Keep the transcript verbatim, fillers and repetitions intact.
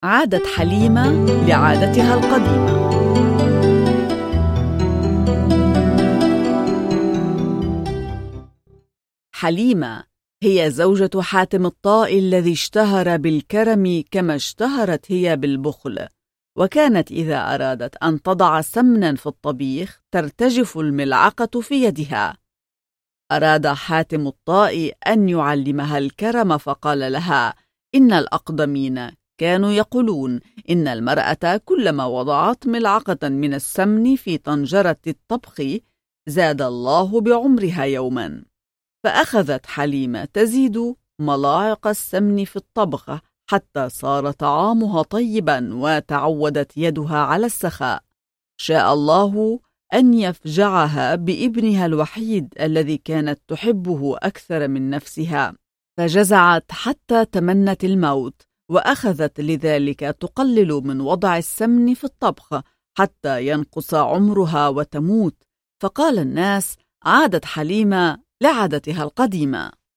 عادت حليمة لعادتها القديمة. حليمة هي زوجة حاتم الطائي الذي اشتهر بالكرم كما اشتهرت هي بالبخل، وكانت إذا أرادت أن تضع سمنا في الطبيخ ترتجف الملعقة في يدها. أراد حاتم الطائي أن يعلمها الكرم فقال لها: إن الأقدمين كانوا يقولون إن المرأة كلما وضعت ملعقة من السمن في طنجرة الطبخ زاد الله بعمرها يوما. فأخذت حليمة تزيد ملاعق السمن في الطبخ حتى صار طعامها طيبا وتعودت يدها على السخاء. شاء الله أن يفجعها بابنها الوحيد الذي كانت تحبه أكثر من نفسها، فجزعت حتى تمنت الموت، وأخذت لذلك تقلل من وضع السمن في الطبخ حتى ينقص عمرها وتموت. فقال الناس: عادت حليمة لعادتها القديمة.